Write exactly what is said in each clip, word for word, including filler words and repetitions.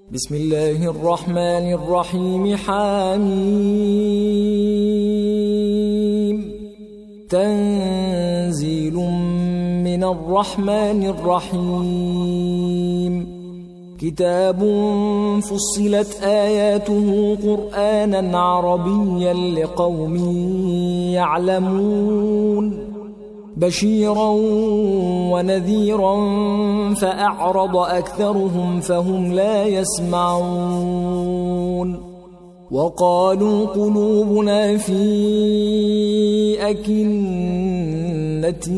بسم الله الرحمن الرحيم. حميم. تنزيل من الرحمن الرحيم. كتاب فصلت آياته قرآنا عربيا لقوم يعلمون بشيرا ونذيرا فأعرض أكثرهم فهم لا يسمعون. وقالوا قلوبنا في أكنة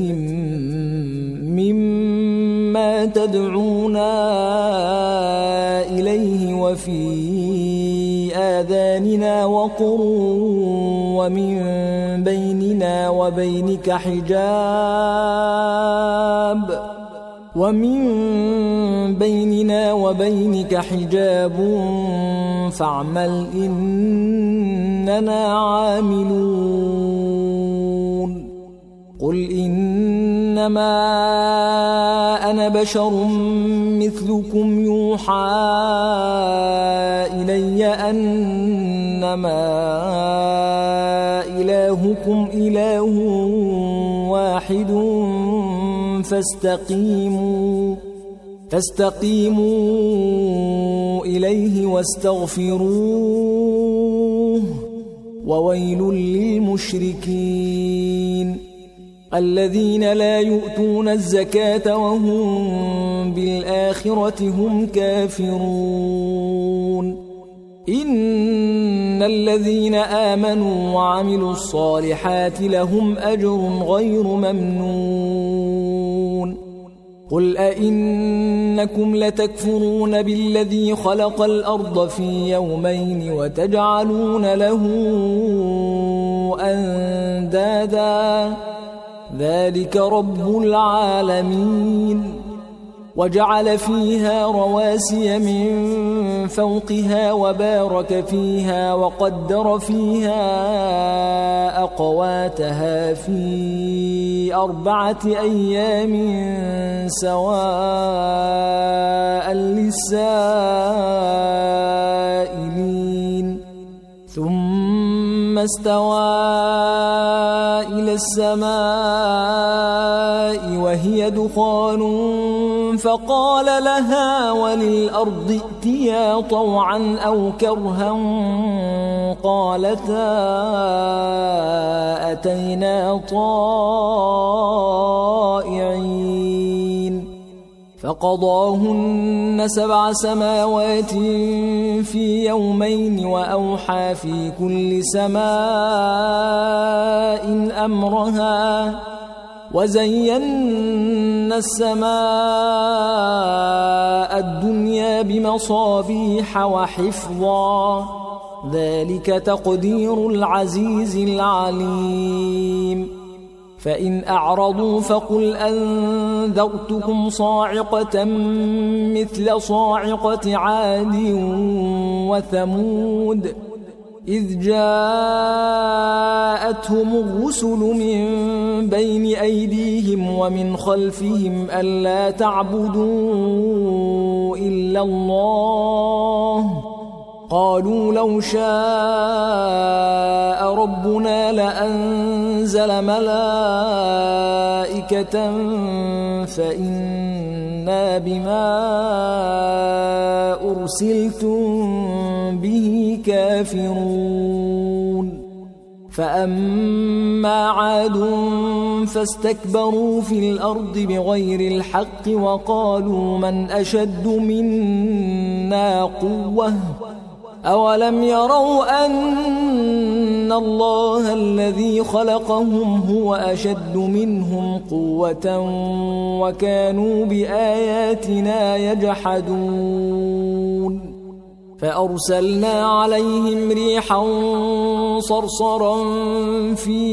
مما تدعونا إليه وفي آذاننا وقر ومن بيننا وبينك حجاب ومن بيننا وبينك حجاب فاعمل إننا عاملون. قل إنما أنا بشر مثلكم يوحى إلي أنما إلهكم إله واحد فاستقيموا فاستقيموا إليه واستغفروه وويل للمشركين الذين لا يؤتون الزكاة وهم بالآخرة هم كافرون. إن الذين آمنوا وعملوا الصالحات لهم أجر غير ممنون. قل أئنكم لتكفرون بالذي خلق الأرض في يومين وتجعلون له أندادا ذلك رب العالمين. وجعل فيها رواسي من فوقها وبارك فيها وقدر فيها أقواتها في أربعة أيام سواء للسائلين. ثم استوى إلى السماء وهي دخان فقال لها وللأرض ائتيا طوعا أو كرها قالتا أتينا طائعين. فقضاهن سبع سماوات في يومين وأوحى في كل سماء أمرها وزينا السماء الدنيا بمصابيح وحفظا ذلك تقدير العزيز العليم. فإن أعرضوا فقل أنذرتكم صاعقة مثل صاعقة عاد وثمود إذ جاءتهم الرسل من بين أيديهم ومن خلفهم ألا تعبدوا إلا الله قالوا لو شاء ربنا لأنزل ملائكة فإنا بما أرسلتم به كافرون. فأما عاد فاستكبروا في الأرض بغير الحق وقالوا من أشد منا قوة أولم يروا أن الله الذي خلقهم هو أشد منهم قوة وكانوا بآياتنا يجحدون. فأرسلنا عليهم ريحا صرصرا في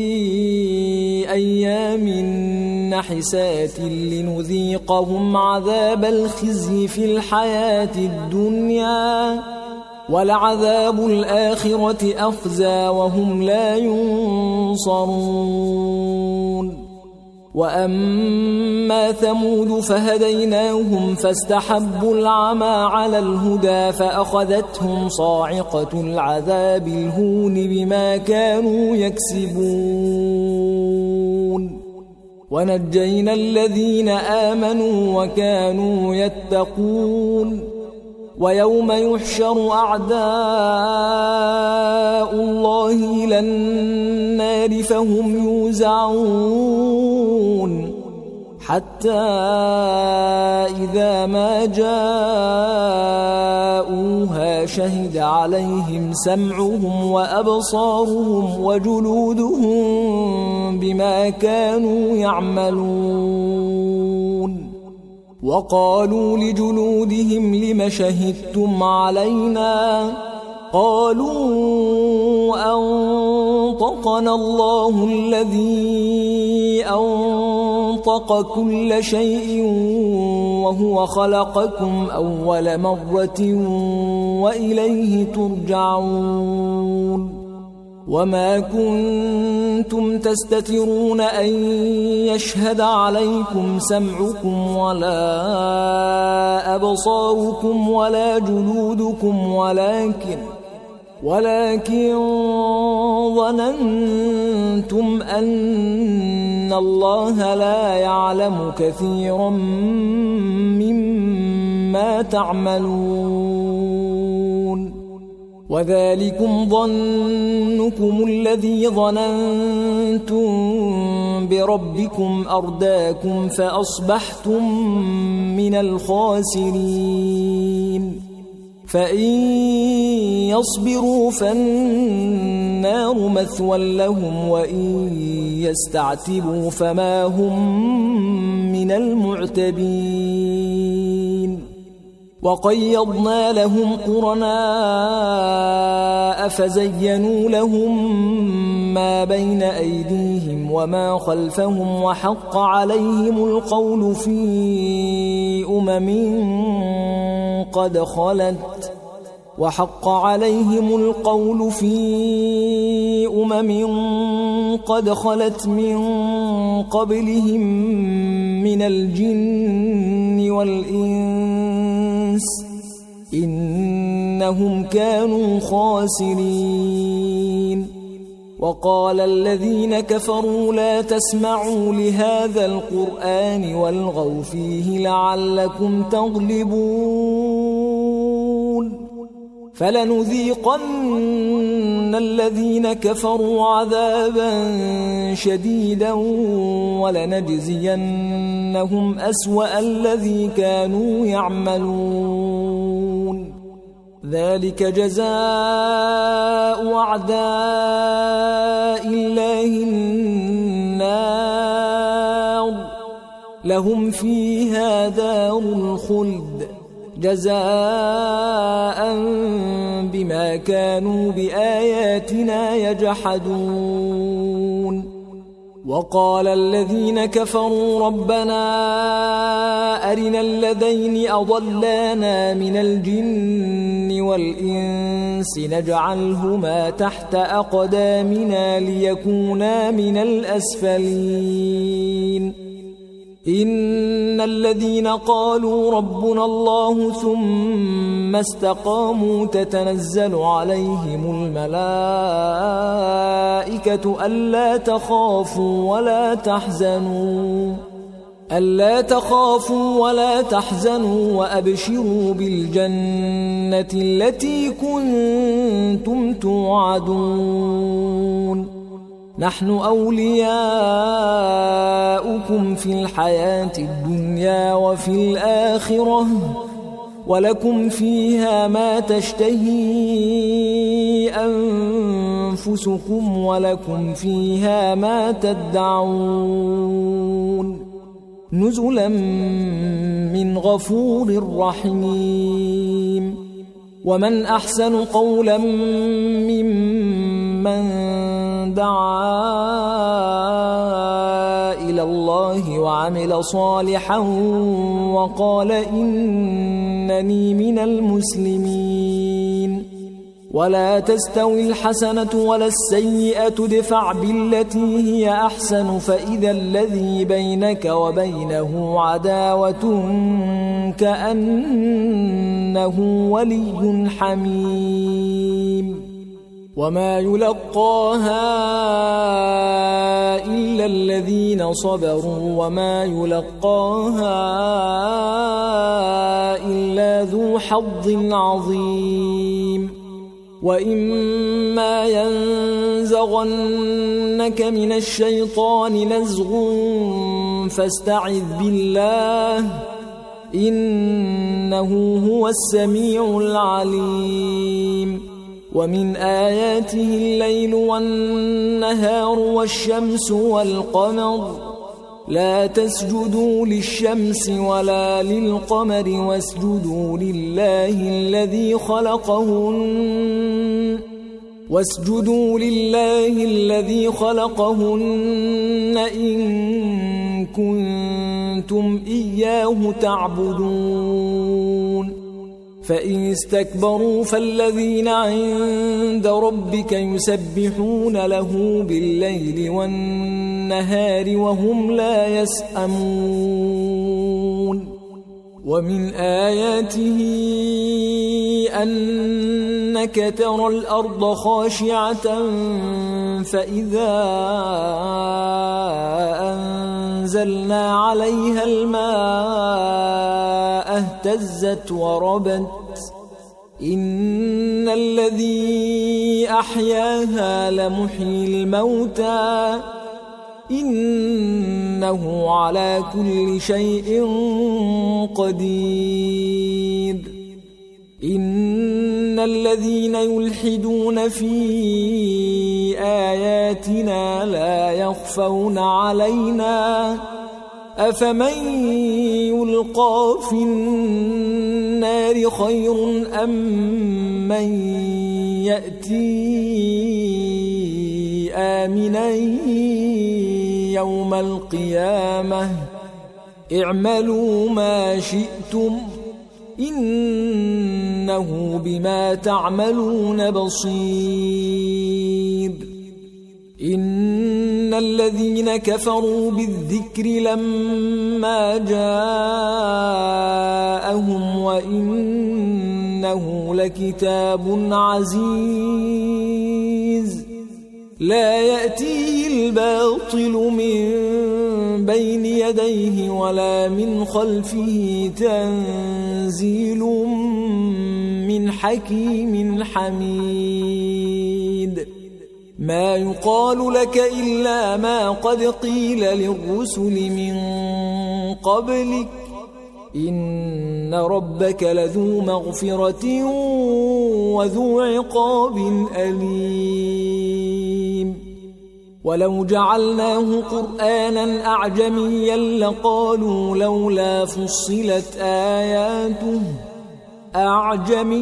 أيام نحسات لنذيقهم عذاب الخزي في الحياة الدنيا ولعذاب الآخرة أخزى وهم لا ينصرون. وأما ثمود فهديناهم فاستحبوا العمى على الهدى فأخذتهم صاعقة العذاب الهون بما كانوا يكسبون ونجينا الذين آمنوا وكانوا يتقون ويوم يحشر أعداء الله إلى النار فهم يوزعون حتى إذا ما جاءوها شهد عليهم سمعهم وأبصارهم وجلودهم بما كانوا يعملون وقالوا لجلودهم لم شهدتم علينا قالوا أنطقنا الله الذي أنطق كل شيء وهو خلقكم أول مرة وإليه ترجعون وما كنتم تستترون أن يشهد عليكم سمعكم ولا أبصاركم ولا جلودكم ولكن ولكن ظننتم أن الله لا يعلم كثيرا مما تعملون وذلكم ظنكم الذي ظننتم بربكم أرداكم فأصبحتم من الخاسرين فإن يصبروا فالنار مثوى لهم وإن يستعتبوا فما هم من المعتبين وقيضنا لهم قرناء فزينوا لهم ما بين أيديهم وما خلفهم وحق عليهم القول في أمم قد خلت وحق عليهم القول في أمم قد خلت من قبلهم من الجن والإنس إنهم كانوا خاسرين وقال الذين كفروا لا تسمعوا لهذا القرآن والغوا فيه لعلكم تغلبون فلنذيقن الذين كفروا عذابا شديدا ولنجزينهم أسوأ الذي كانوا يعملون ذلك جزاء أعداء الله النار لهم فيها دار الخلد جزاء بما كانوا بآياتنا يجحدون وقال الذين كفروا ربنا أرنا الذين أضلانا من الجن والإنس نجعلهما تحت أقدامنا ليكونا من الأسفلين إن الذين قالوا ربنا الله ثم استقاموا تتنزل عليهم الملائكة ألا تخافوا ولا تحزنوا ألا تخافوا ولا تحزنوا وأبشروا بالجنة التي كنتم توعدون نحن أولياؤكم في الحياة الدنيا وفي الآخرة ولكم فيها ما تشتهي أنفسكم ولكم فيها ما تدعون نزلا من غفور رحيم ومن أحسن قولا ممن دعا إلى الله وعمل صالحا وقال إنني من المسلمين ولا تستوي الحسنة ولا السيئة ادفع بالتي هي أحسن فإذا الذي بينك وبينه عداوة كأنه ولي حميم وما يلقاها إلا الذين صبروا وما يلقاها إلا ذو حظ عظيم وإما ينزغنك من الشيطان نزغ فاستعذ بالله إنه هو السميع العليم ومن آياته الليل والنهار والشمس والقمر لا تسجدوا للشمس ولا للقمر واسجدوا لله الذي خلقهن واسجدوا لله الذي خلقهن إن كنتم إياه تعبدون فإن استكبروا فالذين عند ربك يسبحون له بالليل والنهار وهم لا يسأمون ومن آياته أنك ترى الأرض خاشعة فإذا أنزلنا عليها الماء اهتزت وربت إن الذي أحياها لمحيي الموتى إنه على كل شيء قدير إن الذين يلحدون في آياتنا لا يخفون علينا أفمن يلقى في النار خير أم من يأتي آمنا يوم القيامة اعملوا ما شئتم إنه بما تعملون بصير إن الذين كفروا بالذكر لما جاءهم وإنه لكتاب عزيز لا يأتيه الباطل من بين يديه ولا من خلفه تنزيل من حكيم حميد ما يقال لك إلا ما قد قيل للرسل من قبلك إن ربك لذو مغفرة وذو عقاب أليم ولو جعلناه قرآنا أعجميا لقالوا لولا فصلت آياته أعجمي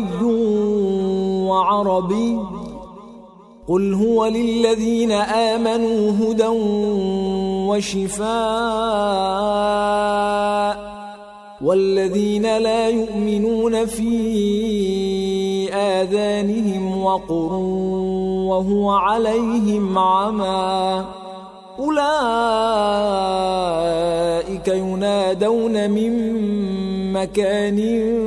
وعربي قل هو للذين آمنوا هدى وشفاء والذين لا يؤمنون في آذانهم وقر وهو عليهم عمى أولئك ينادون من مكان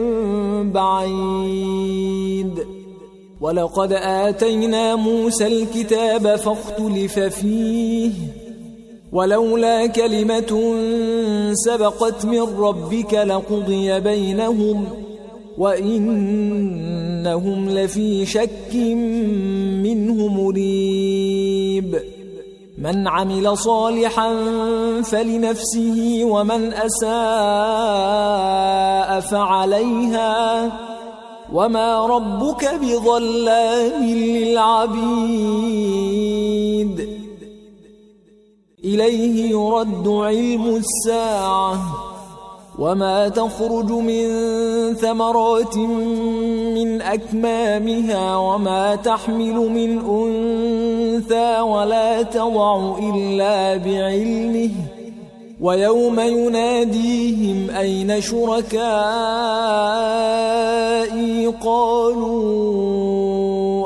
بعيد ولقد آتينا موسى الكتاب فاختلف فيه ولولا كلمة سبقت من ربك لقضي بينهم وإنهم لفي شك منه مريب من عمل صالحا فلنفسه ومن أساء فعليها وما ربك بظلام للعبيد إليه يرد علم الساعة وما تخرج من ثمرات من أكمامها وما تحمل من أنثى ولا تضع إلا بعلمه ويوم يناديهم أين شركائي قالوا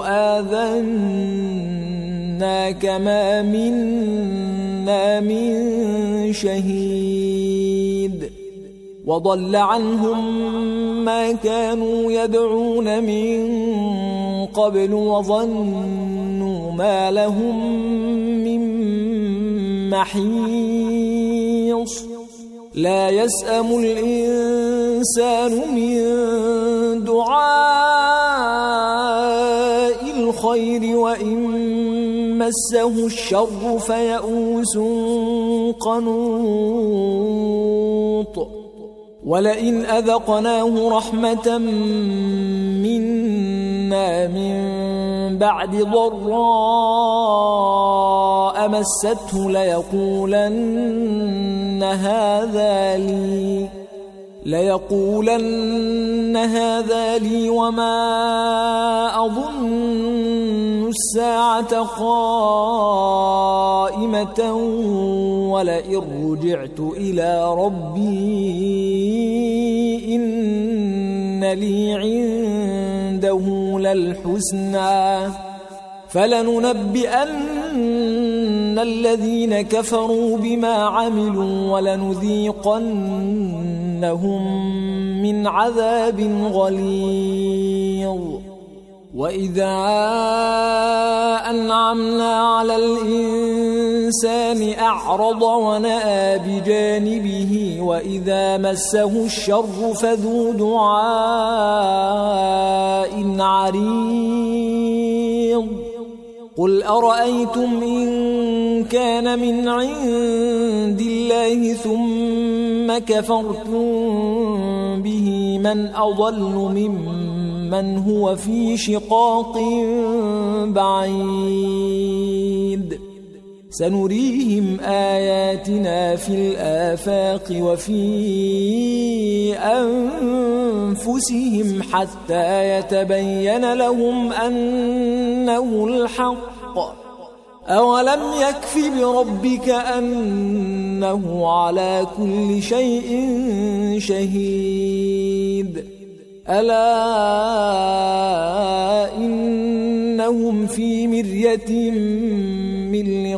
إنك ما منا من شهيد وضل عنهم ما كانوا يدعون من قبل وظنوا ما لهم من محيص لا يسأم الإنسان من دعاء الخير وإن مسه الشر فيئوس قنوط ولئن أذقناه رحمة منا من بعد ضراء مسته ليقولن هذا لي ليقولن هذا لي وما أظن الساعة قائمة ولئن رجعت إلى ربي إن لي عنده للحسنى فلننبئن الذين كفروا بما عملوا ولنذيقنهم من عذاب غليظ وإذا أنعمنا على الإنسان أعرض ونأى بجانبه وإذا مسه الشر فذو دعاء عريض قل أرأيتم إن كان من عند الله ثم كفرتم به من أضل ممن هو في شقاق بعيد سنريهم آياتنا في الآفاق وفي أنفسهم حتى يتبين لهم أنه الحق أولم يكف بربك أنه على كل شيء شهيد ألا إنهم في مرية من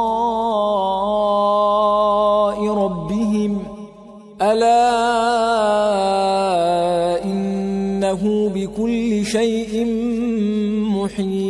لقاء ربهم ألا إنه بكل شيء محيط